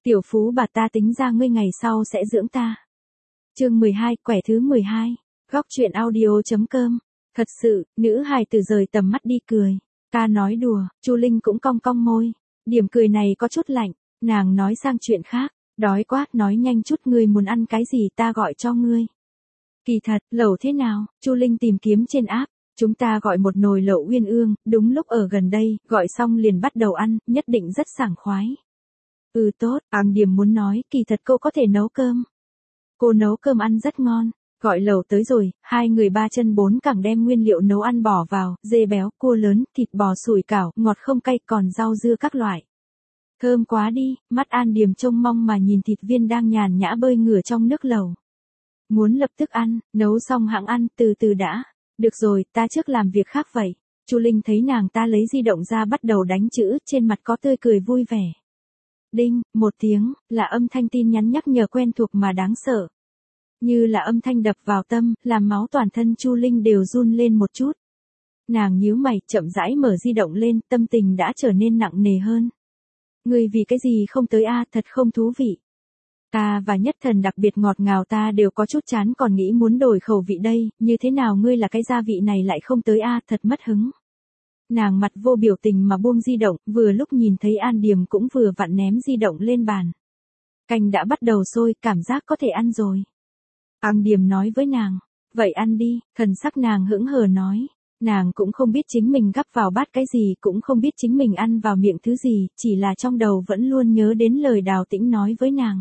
Tiểu phú bà ta tính ra ngươi ngày sau sẽ dưỡng ta. Chương 12, quẻ thứ 12. Góc truyện audio.com. Thật sự, nữ hài tử rời tầm mắt đi cười. Ta nói đùa, Chu Linh cũng cong cong môi. Điểm cười này có chút lạnh, nàng nói sang chuyện khác. Đói quá, nói nhanh chút, ngươi muốn ăn cái gì ta gọi cho ngươi. Kỳ thật, lẩu thế nào? Chu Linh tìm kiếm trên app. Chúng ta gọi một nồi lẩu uyên ương, đúng lúc ở gần đây, gọi xong liền bắt đầu ăn, nhất định rất sảng khoái. Tốt, Điểm muốn nói, kỳ thật cô có thể nấu cơm. Cô nấu cơm ăn rất ngon. Gọi lẩu tới rồi, hai người ba chân bốn cẳng đem nguyên liệu nấu ăn bỏ vào, dê béo, cua lớn, thịt bò sủi cảo, ngọt không cay, còn rau dưa các loại. Thơm quá đi, mắt Điểm trông mong mà nhìn thịt viên đang nhàn nhã bơi ngửa trong nước lẩu. Muốn lập tức ăn, nấu xong hẵng ăn, từ từ đã. Được rồi, ta trước làm việc khác vậy. Chu Linh thấy nàng ta lấy di động ra bắt đầu đánh chữ, trên mặt có tươi cười vui vẻ. Đinh, một tiếng, là âm thanh tin nhắn nhắc nhở quen thuộc mà đáng sợ. Như là âm thanh đập vào tâm, làm máu toàn thân Chu Linh đều run lên một chút. Nàng nhíu mày, chậm rãi mở di động lên, tâm tình đã trở nên nặng nề hơn. Ngươi vì cái gì không tới a, thật không thú vị. Ta và Nhất Thần đặc biệt ngọt ngào, ta đều có chút chán còn nghĩ muốn đổi khẩu vị đây, như thế nào ngươi là cái gia vị này lại không tới a, thật mất hứng. Nàng mặt vô biểu tình mà buông di động, vừa lúc nhìn thấy Điểm cũng vừa vặn ném di động lên bàn. Canh đã bắt đầu sôi, cảm giác có thể ăn rồi. Điểm nói với nàng, vậy ăn đi, thần sắc nàng hững hờ nói. Nàng cũng không biết chính mình gắp vào bát cái gì, cũng không biết chính mình ăn vào miệng thứ gì, chỉ là trong đầu vẫn luôn nhớ đến lời Đào Tĩnh nói với nàng.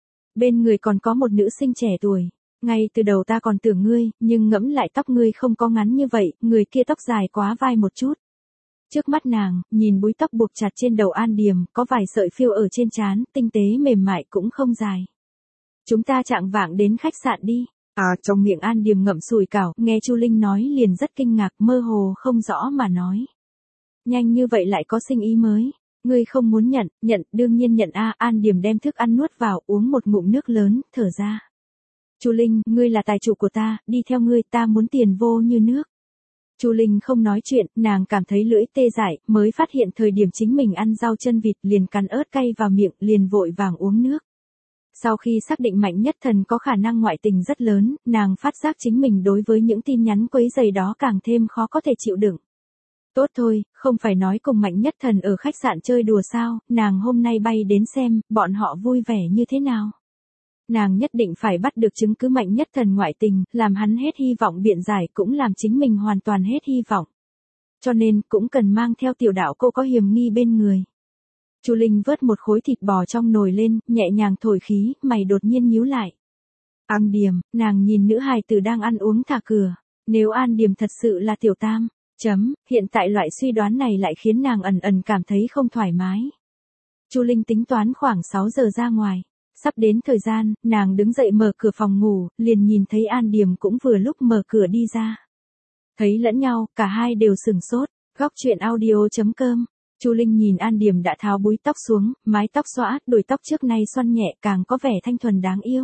Bên người còn có một nữ sinh trẻ tuổi. Ngay từ đầu ta còn tưởng ngươi, nhưng ngẫm lại tóc ngươi không có ngắn như vậy, người kia tóc dài quá vai một chút. Trước mắt nàng, nhìn búi tóc buộc chặt trên đầu Điểm, có vài sợi phiêu ở trên trán, tinh tế mềm mại cũng không dài. Chúng ta chạng vạng đến khách sạn đi. Trong miệng Điểm ngậm sủi cảo, nghe Chu Linh nói liền rất kinh ngạc, mơ hồ không rõ mà nói. Nhanh như vậy lại có sinh ý mới. Ngươi không muốn nhận, đương nhiên nhận Điểm đem thức ăn nuốt vào, uống một ngụm nước lớn, thở ra. Chu Linh, ngươi là tài chủ của ta, đi theo ngươi, ta muốn tiền vô như nước. Chu Linh không nói chuyện, nàng cảm thấy lưỡi tê dại, mới phát hiện thời điểm chính mình ăn rau chân vịt liền cắn ớt cay vào miệng, liền vội vàng uống nước. Sau khi xác định Mạnh Nhất Thần có khả năng ngoại tình rất lớn, nàng phát giác chính mình đối với những tin nhắn quấy rầy đó càng thêm khó có thể chịu đựng. Tốt thôi, không phải nói cùng Mạnh Nhất Thần ở khách sạn chơi đùa sao, nàng hôm nay bay đến xem, bọn họ vui vẻ như thế nào. Nàng nhất định phải bắt được chứng cứ Mạnh Nhất Thần ngoại tình, làm hắn hết hy vọng biện giải, cũng làm chính mình hoàn toàn hết hy vọng. Cho nên, cũng cần mang theo tiểu đạo cô có hiểm nghi bên người. Chu Linh vớt một khối thịt bò trong nồi lên, nhẹ nhàng thổi khí, mày đột nhiên nhíu lại. Điểm, nàng nhìn nữ hài tử đang ăn uống thả cửa. Nếu Điểm thật sự là tiểu tam, hiện tại loại suy đoán này lại khiến nàng ẩn ẩn cảm thấy không thoải mái. Chu Linh tính toán khoảng 6 giờ ra ngoài. Sắp đến thời gian, nàng đứng dậy mở cửa phòng ngủ, liền nhìn thấy Điểm cũng vừa lúc mở cửa đi ra. Thấy lẫn nhau, cả hai đều sửng sốt. Góc truyện audio.com. Chu Linh nhìn Điểm đã tháo búi tóc xuống, mái tóc xõa, đuôi tóc trước nay xoăn nhẹ càng có vẻ thanh thuần đáng yêu.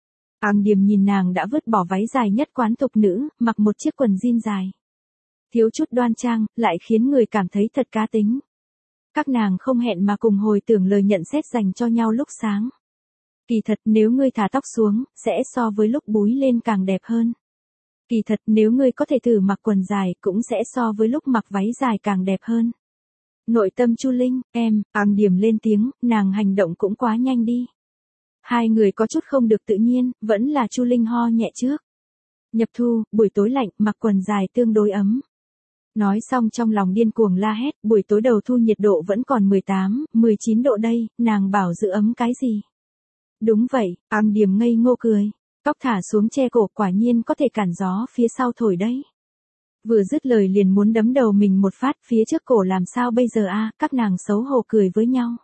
Điểm nhìn nàng đã vứt bỏ váy dài nhất quán tục nữ, mặc một chiếc quần jean dài. Thiếu chút đoan trang, lại khiến người cảm thấy thật cá tính. Các nàng không hẹn mà cùng hồi tưởng lời nhận xét dành cho nhau lúc sáng. Kỳ thật nếu ngươi thả tóc xuống, sẽ so với lúc búi lên càng đẹp hơn. Kỳ thật nếu ngươi có thể thử mặc quần dài, cũng sẽ so với lúc mặc váy dài càng đẹp hơn. Nội tâm Chu Linh, Điểm lên tiếng, nàng hành động cũng quá nhanh đi. Hai người có chút không được tự nhiên, vẫn là Chu Linh ho nhẹ trước. Nhập thu, buổi tối lạnh, mặc quần dài tương đối ấm. Nói xong trong lòng điên cuồng la hét, buổi tối đầu thu nhiệt độ vẫn còn 18, 19 độ đây, nàng bảo giữ ấm cái gì. Đúng vậy, Điểm ngây ngô cười. Tóc thả xuống che cổ, quả nhiên có thể cản gió phía sau thổi đấy. Vừa dứt lời liền muốn đấm đầu mình một phát, phía trước cổ làm sao bây giờ các nàng xấu hổ cười với nhau.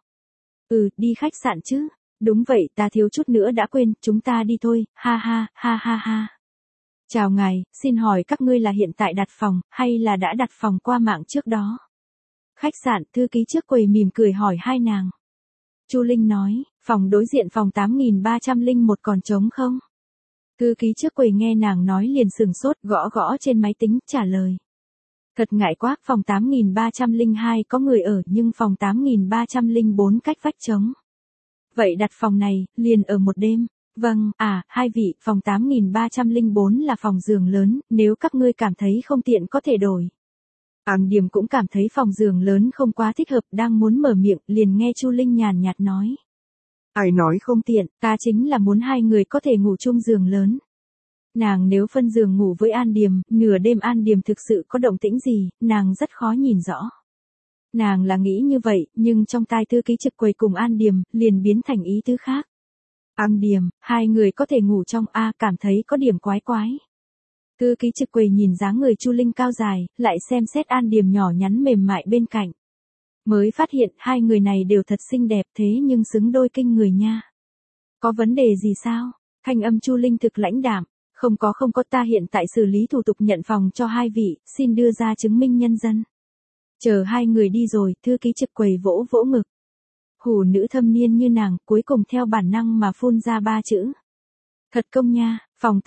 Đi khách sạn chứ. Đúng vậy, ta thiếu chút nữa đã quên, chúng ta đi thôi, ha ha, ha ha ha. Chào ngài, xin hỏi các ngươi là hiện tại đặt phòng, hay là đã đặt phòng qua mạng trước đó? Khách sạn, thư ký trước quầy mỉm cười hỏi hai nàng. Chu Linh nói, phòng đối diện phòng 8301 còn trống không? Thư ký trước quầy nghe nàng nói liền sừng sốt, gõ gõ trên máy tính, trả lời. Thật ngại quá, phòng 8302 có người ở nhưng phòng 8304 cách vách trống. Vậy đặt phòng này, liền ở một đêm. Vâng, hai vị, phòng 8304 là phòng giường lớn, nếu các ngươi cảm thấy không tiện có thể đổi. Điểm cũng cảm thấy phòng giường lớn không quá thích hợp, đang muốn mở miệng, liền nghe Chu Linh nhàn nhạt nói. Ai nói không tiện, ta chính là muốn hai người có thể ngủ chung giường lớn. Nàng nếu phân giường ngủ với An Điềm, nửa đêm An Điềm thực sự có động tĩnh gì, nàng rất khó nhìn rõ. Nàng là nghĩ như vậy, nhưng trong tai thư ký trực quầy cùng An Điềm, liền biến thành ý tứ khác. An Điềm, hai người có thể ngủ trong cảm thấy có điểm quái quái. Thư ký trực quầy nhìn dáng người Chu Linh cao dài, lại xem xét An Điềm nhỏ nhắn mềm mại bên cạnh. Mới phát hiện hai người này đều thật xinh đẹp thế nhưng xứng đôi kinh người nha. Có vấn đề gì sao? Thanh âm Chu Linh thực lãnh đạm. Không có, ta hiện tại xử lý thủ tục nhận phòng cho hai vị, xin đưa ra chứng minh nhân dân. Chờ hai người đi rồi, thư ký trực quầy vỗ vỗ ngực. Hủ nữ thâm niên như nàng, cuối cùng theo bản năng mà phun ra 3 chữ. Thật công nha, phòng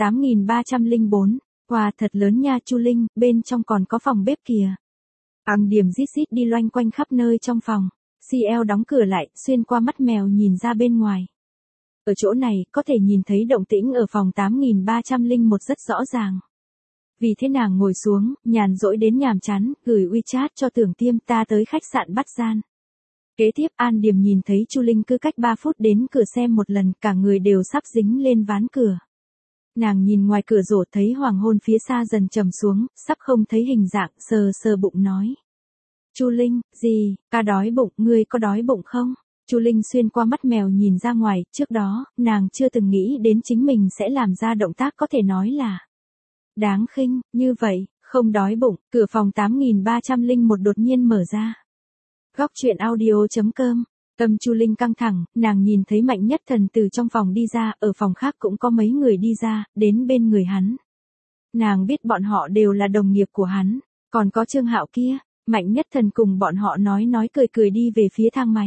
8304, wow, thật lớn nha Chu Linh, bên trong còn có phòng bếp kìa. An Điềm rít rít đi loanh quanh khắp nơi trong phòng, CL đóng cửa lại, xuyên qua mắt mèo nhìn ra bên ngoài. Ở chỗ này, có thể nhìn thấy động tĩnh ở phòng 8301 rất rõ ràng. Vì thế nàng ngồi xuống, nhàn rỗi đến nhàm chán, gửi WeChat cho Tưởng Tiêm ta tới khách sạn Bắt Gian. Kế tiếp An Điềm nhìn thấy Chu Linh cứ cách 3 phút đến cửa xem một lần, cả người đều sắp dính lên ván cửa. Nàng nhìn ngoài cửa sổ thấy hoàng hôn phía xa dần trầm xuống, sắp không thấy hình dạng, sờ sờ bụng nói. Chu Linh, gì, ca đói bụng, ngươi có đói bụng không? Chu Linh xuyên qua mắt mèo nhìn ra ngoài, trước đó, nàng chưa từng nghĩ đến chính mình sẽ làm ra động tác có thể nói là đáng khinh, như vậy, không đói bụng, cửa phòng 8301 đột nhiên mở ra. Góc truyện audio.com. Tâm Chu Linh căng thẳng, nàng nhìn thấy Mạnh Nhất Thần từ trong phòng đi ra, ở phòng khác cũng có mấy người đi ra, đến bên người hắn. Nàng biết bọn họ đều là đồng nghiệp của hắn, còn có Trương Hạo kia, Mạnh Nhất Thần cùng bọn họ nói cười đi về phía thang máy.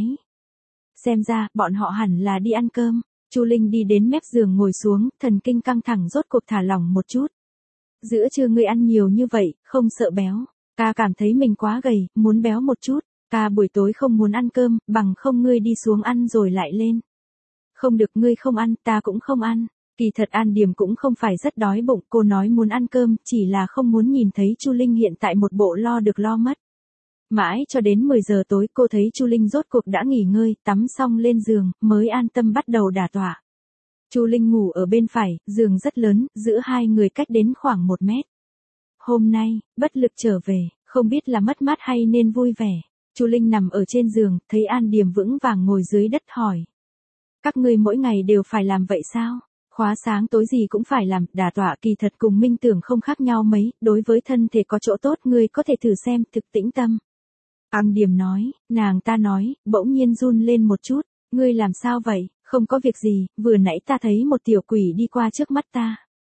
Xem ra, bọn họ hẳn là đi ăn cơm. Chu Linh đi đến mép giường ngồi xuống, thần kinh căng thẳng rốt cuộc thả lỏng một chút. Giữa trưa ngươi ăn nhiều như vậy, không sợ béo. Ca cảm thấy mình quá gầy, muốn béo một chút. Ca buổi tối không muốn ăn cơm, bằng không ngươi đi xuống ăn rồi lại lên. Không được, ngươi không ăn, ta cũng không ăn. Kỳ thật An Điềm cũng không phải rất đói bụng, cô nói muốn ăn cơm, chỉ là không muốn nhìn thấy Chu Linh hiện tại một bộ lo được lo mất. Mãi cho đến 10 giờ tối cô thấy Chu Linh rốt cuộc đã nghỉ ngơi, tắm xong lên giường, mới an tâm bắt đầu đả tọa. Chu Linh ngủ ở bên phải, giường rất lớn, giữa hai người cách đến khoảng 1 mét. Hôm nay, bất lực trở về, không biết là mất mát hay nên vui vẻ. Chu Linh nằm ở trên giường, thấy An Điềm vững vàng ngồi dưới đất hỏi. Các ngươi mỗi ngày đều phải làm vậy sao? Khóa sáng tối gì cũng phải làm, đả tọa kỳ thật cùng minh tưởng không khác nhau mấy, đối với thân thể có chỗ tốt ngươi có thể thử xem, thực tĩnh tâm. An Điềm nói, nàng ta nói, bỗng nhiên run lên một chút, ngươi làm sao vậy, không có việc gì, vừa nãy ta thấy một tiểu quỷ đi qua trước mắt ta.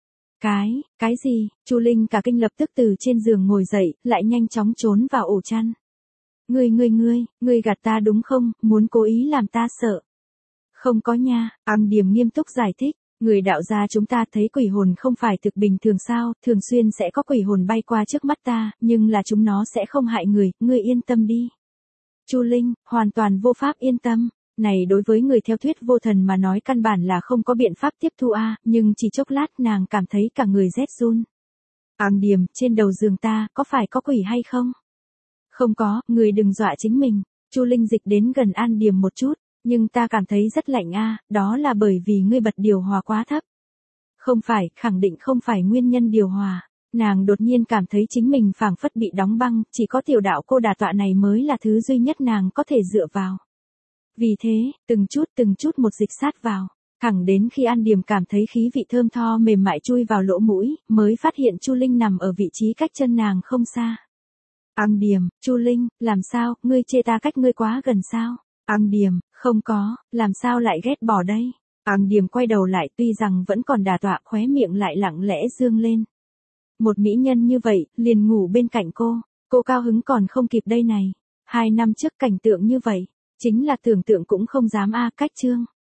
Cái gì, Chu Linh cả kinh lập tức từ trên giường ngồi dậy, lại nhanh chóng trốn vào ổ chăn. Ngươi gạt ta đúng không, muốn cố ý làm ta sợ. Không có nha, An Điềm nghiêm túc giải thích. Người đạo gia chúng ta thấy quỷ hồn không phải thực bình thường sao, thường xuyên sẽ có quỷ hồn bay qua trước mắt ta, nhưng là chúng nó sẽ không hại người, ngươi yên tâm đi. Chu Linh, hoàn toàn vô pháp yên tâm, này đối với người theo thuyết vô thần mà nói căn bản là không có biện pháp tiếp thu nhưng chỉ chốc lát nàng cảm thấy cả người rét run. An Điềm, trên đầu giường ta, có phải có quỷ hay không? Không có, người đừng dọa chính mình. Chu Linh dịch đến gần An Điềm một chút. Nhưng ta cảm thấy rất lạnh đó là bởi vì ngươi bật điều hòa quá thấp. Không phải, khẳng định không phải nguyên nhân điều hòa. Nàng đột nhiên cảm thấy chính mình phảng phất bị đóng băng, chỉ có tiểu đạo cô đà tọa này mới là thứ duy nhất nàng có thể dựa vào. Vì thế, từng chút một dịch sát vào, thẳng đến khi An Điềm cảm thấy khí vị thơm tho mềm mại chui vào lỗ mũi, mới phát hiện Chu Linh nằm ở vị trí cách chân nàng không xa. An Điềm, Chu Linh, làm sao, ngươi chê ta cách ngươi quá gần sao? An Điềm, không có, làm sao lại ghét bỏ đây? An Điềm quay đầu lại tuy rằng vẫn còn đà tọa khóe miệng lại lặng lẽ dương lên. Một mỹ nhân như vậy, liền ngủ bên cạnh cô cao hứng còn không kịp đây này. 2 năm trước cảnh tượng như vậy, chính là tưởng tượng cũng không dám cách chương.